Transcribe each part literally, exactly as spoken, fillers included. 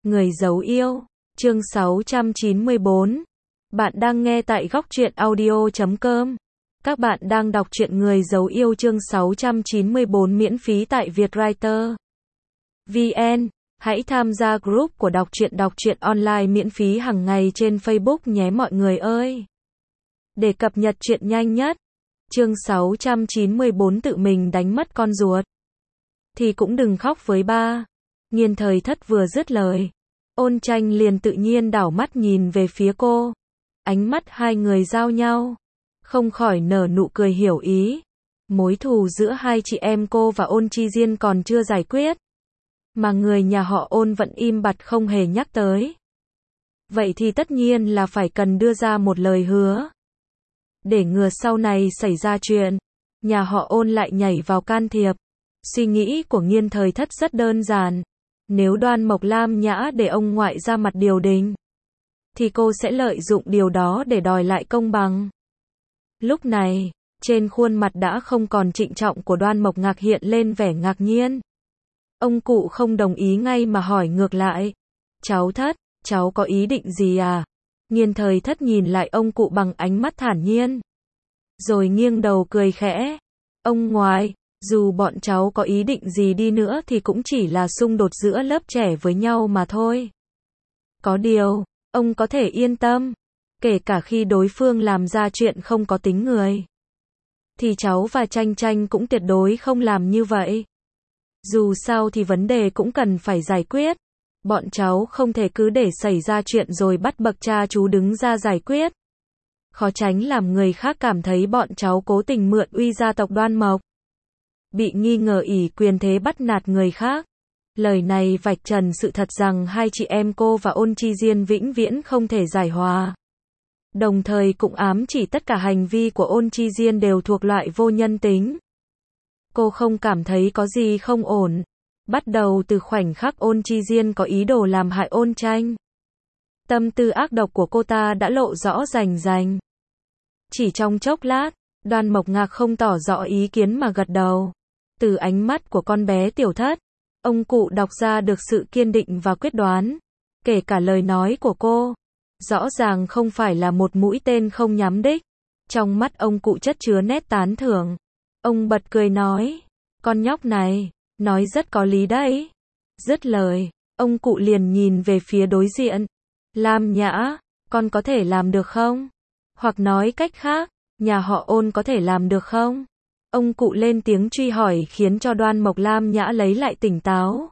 Người giấu yêu, chương sáu trăm chín mươi bốn. Bạn đang nghe tại góc truyện audio chấm com. Các bạn đang đọc truyện Người giấu yêu chương sáu trăm chín mươi bốn miễn phí tại Vietwriter vê en. Hãy tham gia group của đọc truyện đọc truyện online miễn phí hàng ngày trên Facebook nhé mọi người ơi. Để cập nhật truyện nhanh nhất. Chương sáu trăm chín mươi bốn tự mình đánh mất con ruột. Thì cũng đừng khóc với ba. Nghiên Thời Thất vừa dứt lời, Ôn Tranh liền tự nhiên đảo mắt nhìn về phía cô. Ánh mắt hai người giao nhau, không khỏi nở nụ cười hiểu ý. Mối thù giữa hai chị em cô và Ôn Chi Diên còn chưa giải quyết, mà người nhà họ Ôn vẫn im bặt không hề nhắc tới. Vậy thì tất nhiên là phải cần đưa ra một lời hứa. Để ngừa sau này xảy ra chuyện, nhà họ Ôn lại nhảy vào can thiệp. Suy nghĩ của Nghiên Thời Thất rất đơn giản. Nếu Đoan Mộc Lam Nhã để ông ngoại ra mặt điều đình, thì cô sẽ lợi dụng điều đó để đòi lại công bằng. Lúc này, trên khuôn mặt đã không còn trịnh trọng của Đoan Mộc Ngạc hiện lên vẻ ngạc nhiên. Ông cụ không đồng ý ngay mà hỏi ngược lại. Cháu Thất, cháu có ý định gì à? Nghiên Thời Thất nhìn lại ông cụ bằng ánh mắt thản nhiên, rồi nghiêng đầu cười khẽ. Ông ngoại, dù bọn cháu có ý định gì đi nữa thì cũng chỉ là xung đột giữa lớp trẻ với nhau mà thôi. Có điều, ông có thể yên tâm, kể cả khi đối phương làm ra chuyện không có tính người, thì cháu và Tranh Tranh cũng tuyệt đối không làm như vậy. Dù sao thì vấn đề cũng cần phải giải quyết. Bọn cháu không thể cứ để xảy ra chuyện rồi bắt bậc cha chú đứng ra giải quyết. Khó tránh làm người khác cảm thấy bọn cháu cố tình mượn uy gia tộc Đoan Mộc, bị nghi ngờ ỷ quyền thế bắt nạt người khác. Lời này vạch trần sự thật rằng hai chị em cô và Ôn Chi Diên vĩnh viễn không thể giải hòa. Đồng thời cũng ám chỉ tất cả hành vi của Ôn Chi Diên đều thuộc loại vô nhân tính. Cô không cảm thấy có gì không ổn. Bắt đầu từ khoảnh khắc Ôn Chi Diên có ý đồ làm hại Ôn Tranh, tâm tư ác độc của cô ta đã lộ rõ rành rành. Chỉ trong chốc lát, Đoan Mộc Ngạc không tỏ rõ ý kiến mà gật đầu. Từ ánh mắt của con bé Tiểu Thất, ông cụ đọc ra được sự kiên định và quyết đoán. Kể cả lời nói của cô, rõ ràng không phải là một mũi tên không nhắm đích. Trong mắt ông cụ chất chứa nét tán thưởng. Ông bật cười nói, con nhóc này, nói rất có lý đấy. Dứt lời, ông cụ liền nhìn về phía đối diện. Lam Nhã, con có thể làm được không? Hoặc nói cách khác, nhà họ Ôn có thể làm được không? Ông cụ lên tiếng truy hỏi khiến cho Đoan Mộc Lam Nhã lấy lại tỉnh táo.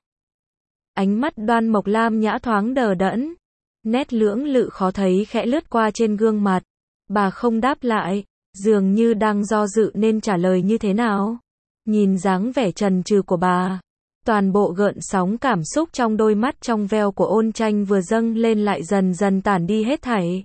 Ánh mắt Đoan Mộc Lam Nhã thoáng đờ đẫn. Nét lưỡng lự khó thấy khẽ lướt qua trên gương mặt. Bà không đáp lại, dường như đang do dự nên trả lời như thế nào. Nhìn dáng vẻ chần chừ của bà, toàn bộ gợn sóng cảm xúc trong đôi mắt trong veo của Ôn Tranh vừa dâng lên lại dần dần tản đi hết thảy.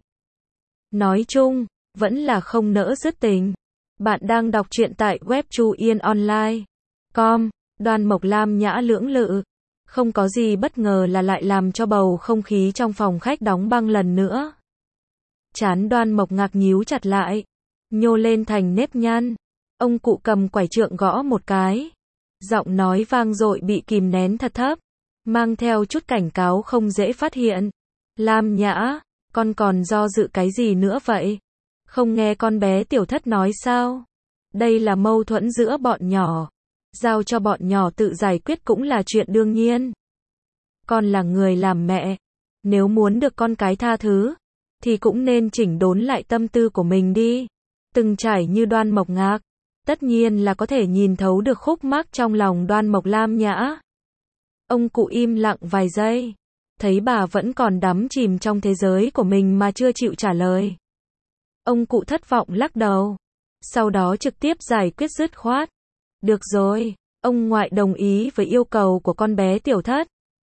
Nói chung, vẫn là không nỡ dứt tình. Bạn đang đọc truyện tại web chu yên online chấm com. Đoan Mộc Lam Nhã lưỡng lự, không có gì bất ngờ là lại làm cho bầu không khí trong phòng khách đóng băng lần nữa. Trán Đoan Mộc Ngạc nhíu chặt lại, nhô lên thành nếp nhăn. Ông cụ cầm quải trượng gõ một cái. Giọng nói vang dội bị kìm nén thật thấp, mang theo chút cảnh cáo không dễ phát hiện. Lam Nhã, con còn do dự cái gì nữa vậy? Không nghe con bé Tiểu Thất nói sao? Đây là mâu thuẫn giữa bọn nhỏ. Giao cho bọn nhỏ tự giải quyết cũng là chuyện đương nhiên. Con là người làm mẹ. Nếu muốn được con cái tha thứ, thì cũng nên chỉnh đốn lại tâm tư của mình đi. Từng trải như Đoan Mộc Ngạc, tất nhiên là có thể nhìn thấu được khúc mắc trong lòng Đoan Mộc Lam Nhã. Ông cụ im lặng vài giây. Thấy bà vẫn còn đắm chìm trong thế giới của mình mà chưa chịu trả lời. Ông cụ thất vọng lắc đầu. Sau đó trực tiếp giải quyết dứt khoát. Được rồi, ông ngoại đồng ý với yêu cầu của con bé Tiểu Thất.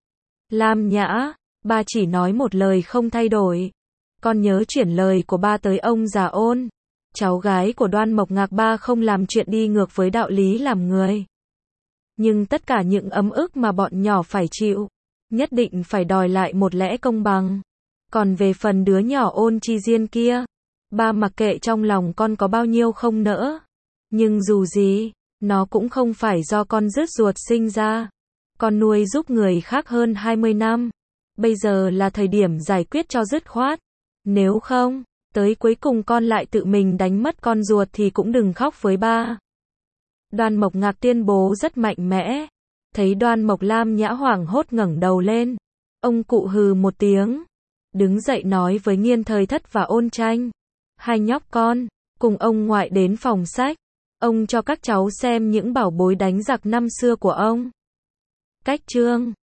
Lam Nhã, ba chỉ nói một lời không thay đổi. Con nhớ chuyển lời của ba tới ông già Ôn. Cháu gái của Đoan Mộc Ngạc ba không làm chuyện đi ngược với đạo lý làm người. Nhưng tất cả những ấm ức mà bọn nhỏ phải chịu, nhất định phải đòi lại một lẽ công bằng. Còn về phần đứa nhỏ Ôn Chi Diên kia, ba mặc kệ trong lòng con có bao nhiêu không nỡ. Nhưng dù gì, nó cũng không phải do con rứt ruột sinh ra. Con nuôi giúp người khác hơn hai mươi năm. Bây giờ là thời điểm giải quyết cho dứt khoát. Nếu không, tới cuối cùng con lại tự mình đánh mất con ruột thì cũng đừng khóc với ba. Đoan Mộc Ngạc tuyên bố rất mạnh mẽ. Thấy Đoan Mộc Lam Nhã hoảng hốt ngẩng đầu lên. Ông cụ hừ một tiếng. Đứng dậy nói với Nghiên Thời Thất và Ôn Tranh. Hai nhóc con, cùng ông ngoại đến phòng sách. Ông cho các cháu xem những bảo bối đánh giặc năm xưa của ông. Cách chương